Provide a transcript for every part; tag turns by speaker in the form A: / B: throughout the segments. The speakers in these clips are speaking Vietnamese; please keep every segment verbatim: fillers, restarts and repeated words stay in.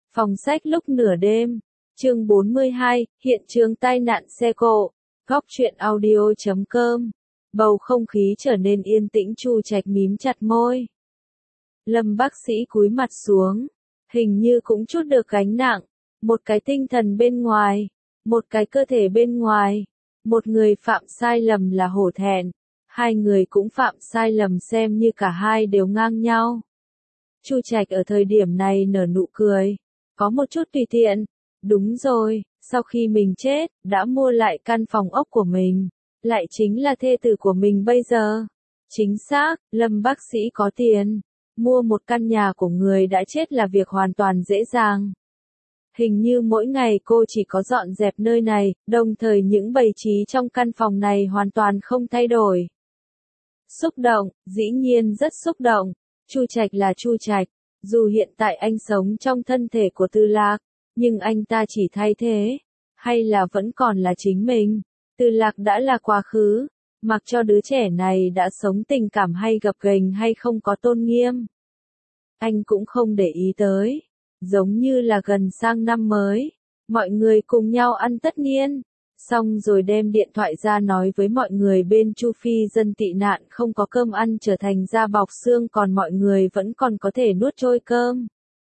A: Phòng sách lúc nửa đêm, chương bốn mươi hai, hiện trường tai nạn xe cộ, góc truyện audio chấm com. Bầu không khí trở nên yên tĩnh, Chu Trạch mím chặt môi. Lâm bác sĩ cúi mặt xuống, hình như cũng chút được gánh nặng, một cái tinh thần bên ngoài, một cái cơ thể bên ngoài, một người phạm sai lầm là hổ thẹn, hai người cũng phạm sai lầm xem như cả hai đều ngang nhau. Chu Trạch ở thời điểm này nở nụ cười, có một chút tùy tiện, đúng rồi, sau khi mình chết, đã mua lại căn phòng ốc của mình, lại chính là thê tử của mình bây giờ. Chính xác, Lâm bác sĩ có tiền, mua một căn nhà của người đã chết là việc hoàn toàn dễ dàng. Hình như mỗi ngày cô chỉ có dọn dẹp nơi này, đồng thời những bày trí trong căn phòng này hoàn toàn không thay đổi. Xúc động, dĩ nhiên rất xúc động. Chu Trạch là Chu Trạch, dù hiện tại anh sống trong thân thể của Tư Lạc, nhưng anh ta chỉ thay thế, hay là vẫn còn là chính mình. Tư Lạc đã là quá khứ, mặc cho đứa trẻ này đã sống tình cảm hay gập ghềnh hay không có tôn nghiêm. Anh cũng không để ý tới, giống như là gần sang năm mới, mọi người cùng nhau ăn tất niên. Xong rồi đem điện thoại ra nói với mọi người bên Chu Phi dân tị nạn không có cơm ăn trở thành da bọc xương, còn mọi người vẫn còn có thể nuốt trôi cơm.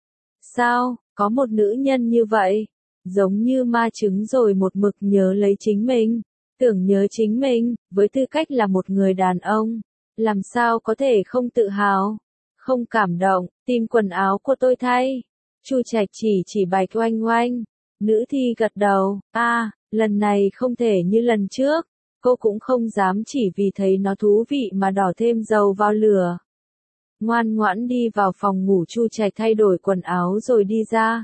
A: Sao, có một nữ nhân như vậy, giống như ma trứng rồi một mực nhớ lấy chính mình, tưởng nhớ chính mình, với tư cách là một người đàn ông, làm sao có thể không tự hào, không cảm động, tìm quần áo của tôi thay. Chu Trạch chỉ chỉ Bạch Oanh Oanh, nữ thi gật đầu, a à, lần này không thể như lần trước, cô cũng không dám chỉ vì thấy nó thú vị mà đỏ thêm dầu vào lửa. Ngoan ngoãn đi vào phòng ngủ. Chu Trạch thay đổi quần áo rồi đi ra.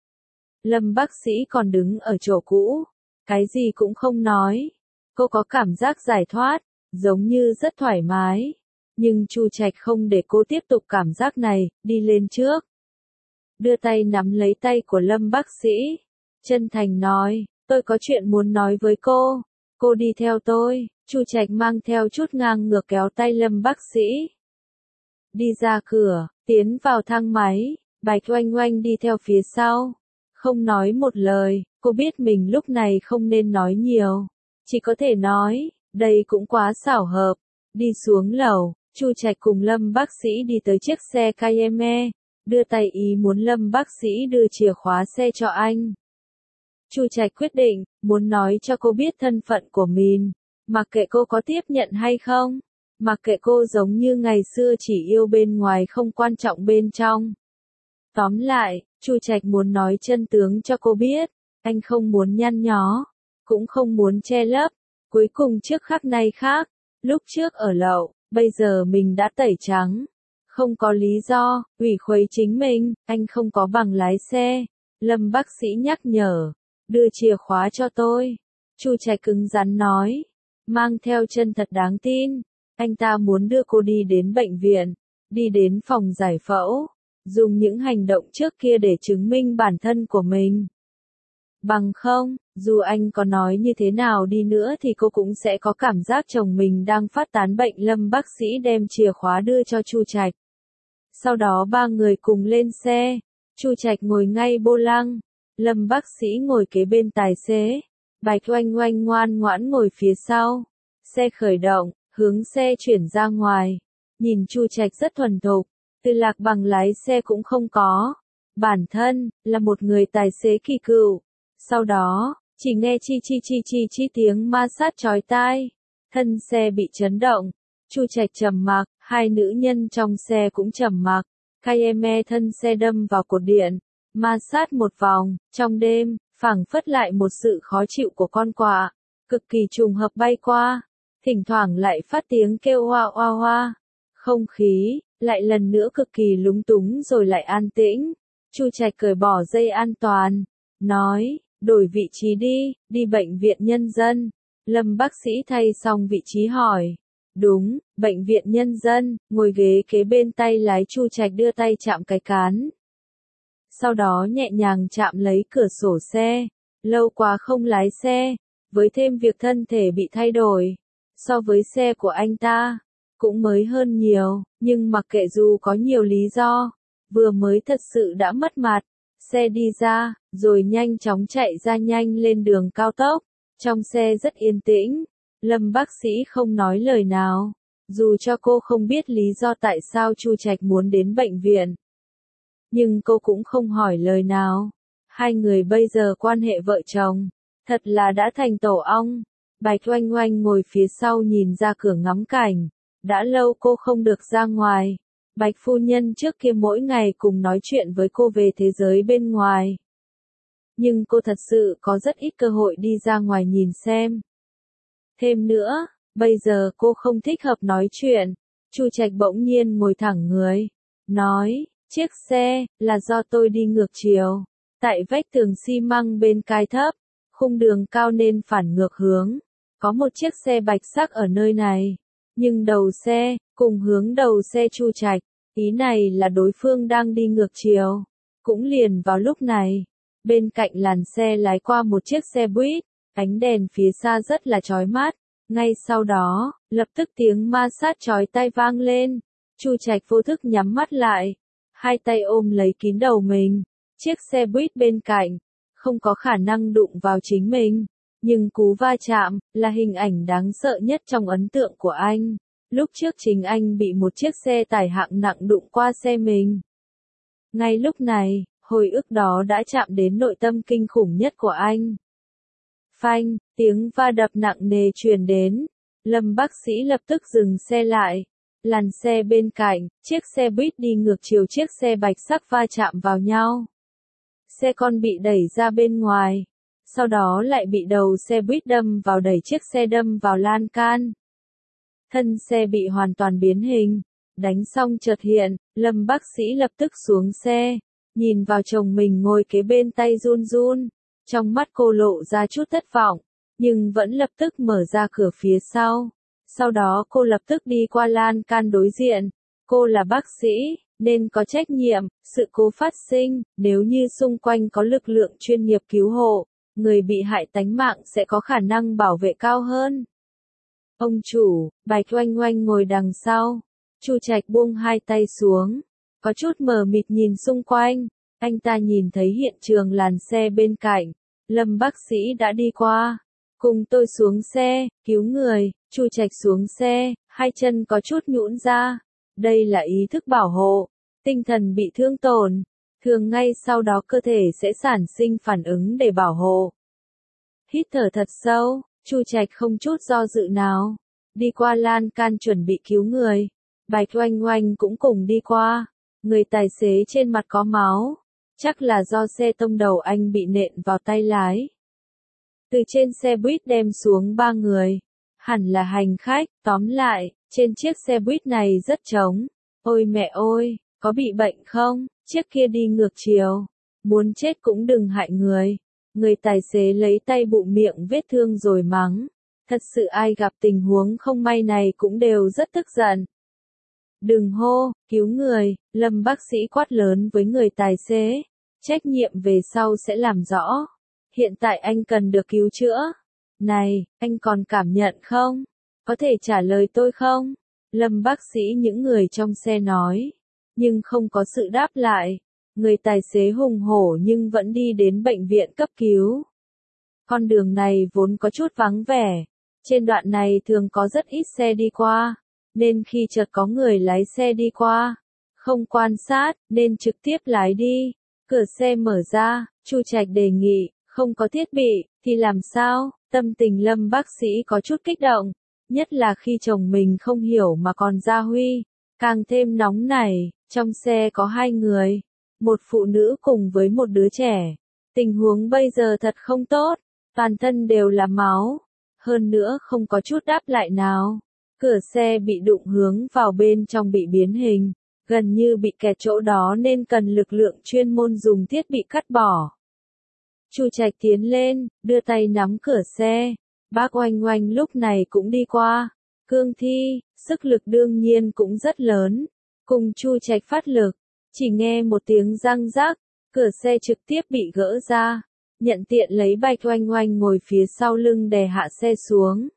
A: Lâm bác sĩ còn đứng ở chỗ cũ, cái gì cũng không nói. Cô có cảm giác giải thoát, giống như rất thoải mái. Nhưng Chu Trạch không để cô tiếp tục cảm giác này, đi lên trước. Đưa tay nắm lấy tay của Lâm bác sĩ, chân thành nói, tôi có chuyện muốn nói với cô, cô đi theo tôi. Chu Trạch mang theo chút ngang ngược kéo tay Lâm bác sĩ. Đi ra cửa, tiến vào thang máy, Bạch Oanh Oanh đi theo phía sau. Không nói một lời, cô biết mình lúc này không nên nói nhiều. Chỉ có thể nói, đây cũng quá xảo hợp. Đi xuống lầu, Chu Trạch cùng Lâm bác sĩ đi tới chiếc xe Cayenne, đưa tay ý muốn Lâm bác sĩ đưa chìa khóa xe cho anh. Chu Trạch quyết định, muốn nói cho cô biết thân phận của mình, mặc kệ cô có tiếp nhận hay không, mặc kệ cô giống như ngày xưa chỉ yêu bên ngoài không quan trọng bên trong. Tóm lại, Chu Trạch muốn nói chân tướng cho cô biết, anh không muốn nhăn nhó, cũng không muốn che lấp, cuối cùng trước khắc nay khác, lúc trước ở lậu, bây giờ mình đã tẩy trắng. Không có lý do, ủy khuấy chính mình, anh không có bằng lái xe. Lâm bác sĩ nhắc nhở, đưa chìa khóa cho tôi. Chu Trạch cứng rắn nói, mang theo chân thật đáng tin. Anh ta muốn đưa cô đi đến bệnh viện, đi đến phòng giải phẫu, dùng những hành động trước kia để chứng minh bản thân của mình. Bằng không, dù anh có nói như thế nào đi nữa thì cô cũng sẽ có cảm giác chồng mình đang phát tán bệnh. Lâm bác sĩ đem chìa khóa đưa cho Chu Trạch. Sau đó ba người cùng lên xe, Chu Trạch ngồi ngay vô lăng, Lâm bác sĩ ngồi kế bên tài xế, Bạch Oanh Oanh ngoan ngoãn ngồi phía sau. Xe khởi động, hướng xe chuyển ra ngoài, nhìn Chu Trạch rất thuần thục, Tư Lạc bằng lái xe cũng không có, bản thân là một người tài xế kỳ cựu. Sau đó, chỉ nghe chi chi chi chi chi tiếng ma sát chói tai, thân xe bị chấn động. Chu Trạch trầm mặc, hai nữ nhân trong xe cũng trầm mặc. Cayenne thân xe đâm vào cột điện, ma sát một vòng, trong đêm, phảng phất lại một sự khó chịu của con quạ, cực kỳ trùng hợp bay qua, thỉnh thoảng lại phát tiếng kêu hoa hoa hoa. Không khí, lại lần nữa cực kỳ lúng túng rồi lại an tĩnh. Chu Trạch cởi bỏ dây an toàn, nói, đổi vị trí đi, đi bệnh viện nhân dân. Lâm bác sĩ thay xong vị trí hỏi. Đúng, bệnh viện nhân dân, ngồi ghế kế bên tay lái. Chu Trạch đưa tay chạm cái cán. Sau đó nhẹ nhàng chạm lấy cửa sổ xe. Lâu quá không lái xe, với thêm việc thân thể bị thay đổi, so với xe của anh ta, cũng mới hơn nhiều, nhưng mặc kệ dù có nhiều lý do, vừa mới thật sự đã mất mặt, xe đi ra, rồi nhanh chóng chạy ra nhanh lên đường cao tốc. Trong xe rất yên tĩnh, Lâm bác sĩ không nói lời nào, dù cho cô không biết lý do tại sao Chu Trạch muốn đến bệnh viện. Nhưng cô cũng không hỏi lời nào. Hai người bây giờ quan hệ vợ chồng, thật là đã thành tổ ong. Bạch Oanh Oanh ngồi phía sau nhìn ra cửa ngắm cảnh. Đã lâu cô không được ra ngoài. Bạch phu nhân trước kia mỗi ngày cùng nói chuyện với cô về thế giới bên ngoài. Nhưng cô thật sự có rất ít cơ hội đi ra ngoài nhìn xem. Thêm nữa, bây giờ cô không thích hợp nói chuyện. Chu Trạch bỗng nhiên ngồi thẳng người. Nói, chiếc xe, là do tôi đi ngược chiều. Tại vách tường xi măng bên cai thấp, khung đường cao nên phản ngược hướng. Có một chiếc xe bạch sắc ở nơi này. Nhưng đầu xe, cùng hướng đầu xe Chu Trạch, ý này là đối phương đang đi ngược chiều. Cũng liền vào lúc này, bên cạnh làn xe lái qua một chiếc xe buýt, ánh đèn phía xa rất là chói mắt. Ngay sau đó, lập tức tiếng ma sát chói tai vang lên. Chu Trạch vô thức nhắm mắt lại, hai tay ôm lấy kín đầu mình. Chiếc xe buýt bên cạnh, không có khả năng đụng vào chính mình. Nhưng cú va chạm, là hình ảnh đáng sợ nhất trong ấn tượng của anh. Lúc trước chính anh bị một chiếc xe tải hạng nặng đụng qua xe mình. Ngay lúc này, hồi ức đó đã chạm đến nội tâm kinh khủng nhất của anh. Phanh, tiếng va đập nặng nề truyền đến. Lâm bác sĩ lập tức dừng xe lại. Làn xe bên cạnh, chiếc xe buýt đi ngược chiều chiếc xe bạch sắc va chạm vào nhau. Xe con bị đẩy ra bên ngoài. Sau đó lại bị đầu xe buýt đâm vào đẩy chiếc xe đâm vào lan can. Thân xe bị hoàn toàn biến hình. Đánh xong chợt hiện, Lâm bác sĩ lập tức xuống xe. Nhìn vào chồng mình ngồi kế bên tay run run. Trong mắt cô lộ ra chút thất vọng. Nhưng vẫn lập tức mở ra cửa phía sau. Sau đó cô lập tức đi qua lan can đối diện. Cô là bác sĩ, nên có trách nhiệm. Sự cố phát sinh, nếu như xung quanh có lực lượng chuyên nghiệp cứu hộ, người bị hại tánh mạng sẽ có khả năng bảo vệ cao hơn. Ông chủ, Bạch Oanh Oanh ngồi đằng sau. Chu Trạch buông hai tay xuống. Có chút mờ mịt nhìn xung quanh. Anh ta nhìn thấy hiện trường làn xe bên cạnh. Lâm bác sĩ đã đi qua. Cùng tôi xuống xe, cứu người. Chu Trạch xuống xe, hai chân có chút nhũn ra. Đây là ý thức bảo hộ. Tinh thần bị thương tổn. Thường ngay sau đó cơ thể sẽ sản sinh phản ứng để bảo hộ. Hít thở thật sâu, Chu Trạch không chút do dự nào. Đi qua lan can chuẩn bị cứu người. Bạch Oanh Oanh cũng cùng đi qua. Người tài xế trên mặt có máu. Chắc là do xe tông đầu anh bị nện vào tay lái. Từ trên xe buýt đem xuống ba người. Hẳn là hành khách, tóm lại, trên chiếc xe buýt này rất trống. Ôi mẹ ơi, có bị bệnh không? Chiếc kia đi ngược chiều. Muốn chết cũng đừng hại người. Người tài xế lấy tay bụm miệng vết thương rồi mắng. Thật sự ai gặp tình huống không may này cũng đều rất tức giận. Đừng hô, cứu người, Lâm bác sĩ quát lớn với người tài xế. Trách nhiệm về sau sẽ làm rõ. Hiện tại anh cần được cứu chữa. Này, anh còn cảm nhận không? Có thể trả lời tôi không? Lâm bác sĩ những người trong xe nói. Nhưng không có sự đáp lại. Người tài xế hùng hổ nhưng vẫn đi đến bệnh viện cấp cứu. Con đường này vốn có chút vắng vẻ. Trên đoạn này thường có rất ít xe đi qua. Nên khi chợt có người lái xe đi qua, không quan sát, nên trực tiếp lái đi. Cửa xe mở ra, Chu Trạch đề nghị, không có thiết bị, thì làm sao? Tâm tình Lâm bác sĩ có chút kích động. Nhất là khi chồng mình không hiểu mà còn Gia Huy. Càng thêm nóng nảy, trong xe có hai người. Một phụ nữ cùng với một đứa trẻ. Tình huống bây giờ thật không tốt. Toàn thân đều là máu. Hơn nữa không có chút đáp lại nào. Cửa xe bị đụng hướng vào bên trong bị biến hình. Gần như bị kẹt chỗ đó nên cần lực lượng chuyên môn dùng thiết bị cắt bỏ. Chu Trạch tiến lên, đưa tay nắm cửa xe. Bác Oanh Oanh lúc này cũng đi qua. Cương thi, sức lực đương nhiên cũng rất lớn. Cùng Chu Trạch phát lực. Chỉ nghe một tiếng răng rác. Cửa xe trực tiếp bị gỡ ra. Nhận tiện lấy Bạch Oanh Oanh ngồi phía sau lưng đè hạ xe xuống.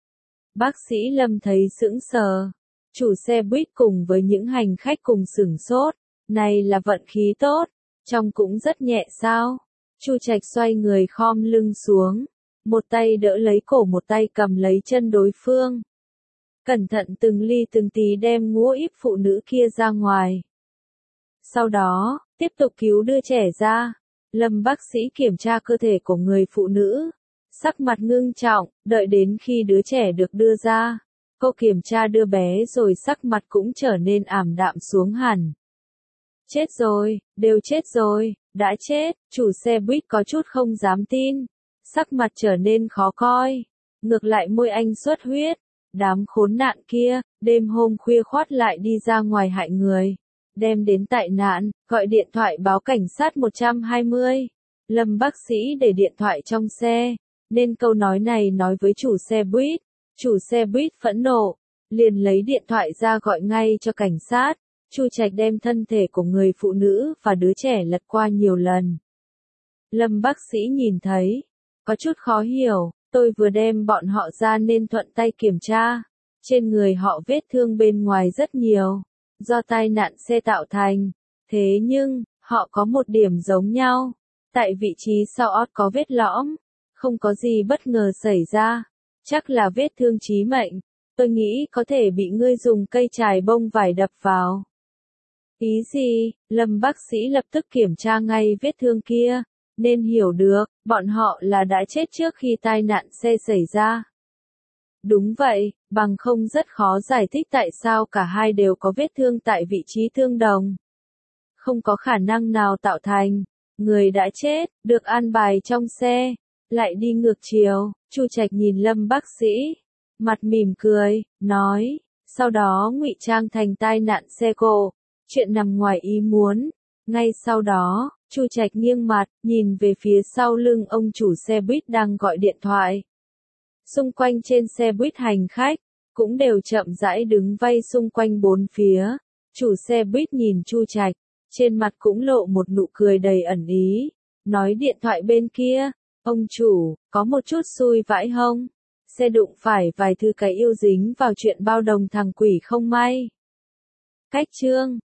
A: Bác sĩ Lâm thấy sững sờ. Chủ xe buýt cùng với những hành khách cùng sửng sốt. Này là vận khí tốt. Trông cũng rất nhẹ sao? Chu Trạch xoay người khom lưng xuống, một tay đỡ lấy cổ một tay cầm lấy chân đối phương. Cẩn thận từng ly từng tí đem ngũ yếp phụ nữ kia ra ngoài. Sau đó, tiếp tục cứu đưa trẻ ra. Lâm bác sĩ kiểm tra cơ thể của người phụ nữ, sắc mặt ngưng trọng, đợi đến khi đứa trẻ được đưa ra. Cô kiểm tra đưa bé rồi sắc mặt cũng trở nên ảm đạm xuống hẳn. Chết rồi, đều chết rồi, đã chết, chủ xe buýt có chút không dám tin. Sắc mặt trở nên khó coi. Ngược lại môi anh xuất huyết. Đám khốn nạn kia, đêm hôm khuya khoắt lại đi ra ngoài hại người. Đem đến tại nạn, gọi điện thoại báo cảnh sát một hai không. Lâm bác sĩ để điện thoại trong xe, nên câu nói này nói với chủ xe buýt. Chủ xe buýt phẫn nộ, liền lấy điện thoại ra gọi ngay cho cảnh sát. Chu Trạch đem thân thể của người phụ nữ và đứa trẻ lật qua nhiều lần. Lâm bác sĩ nhìn thấy, có chút khó hiểu, tôi vừa đem bọn họ ra nên thuận tay kiểm tra. Trên người họ vết thương bên ngoài rất nhiều, do tai nạn xe tạo thành. Thế nhưng, họ có một điểm giống nhau. Tại vị trí sau ót có vết lõm, không có gì bất ngờ xảy ra. Chắc là vết thương chí mệnh. Tôi nghĩ có thể bị ngươi dùng cây chài bông vải đập vào. Ý gì? Lâm bác sĩ lập tức kiểm tra ngay vết thương kia, nên hiểu được, bọn họ là đã chết trước khi tai nạn xe xảy ra. Đúng vậy, bằng không rất khó giải thích tại sao cả hai đều có vết thương tại vị trí tương đồng. Không có khả năng nào tạo thành, người đã chết, được an bài trong xe, lại đi ngược chiều. Chu Trạch nhìn Lâm bác sĩ, mặt mỉm cười, nói, sau đó ngụy trang thành tai nạn xe cộ, chuyện nằm ngoài ý muốn. Ngay sau đó, Chu Trạch nghiêng mặt, nhìn về phía sau lưng ông chủ xe buýt đang gọi điện thoại. Xung quanh trên xe buýt hành khách, cũng đều chậm rãi đứng vây xung quanh bốn phía. Chủ xe buýt nhìn Chu Trạch, trên mặt cũng lộ một nụ cười đầy ẩn ý, nói điện thoại bên kia, ông chủ, có một chút xui vãi hông? Xe đụng phải vài thứ cái yêu dính vào chuyện bao đồng thằng quỷ không may. Cách chương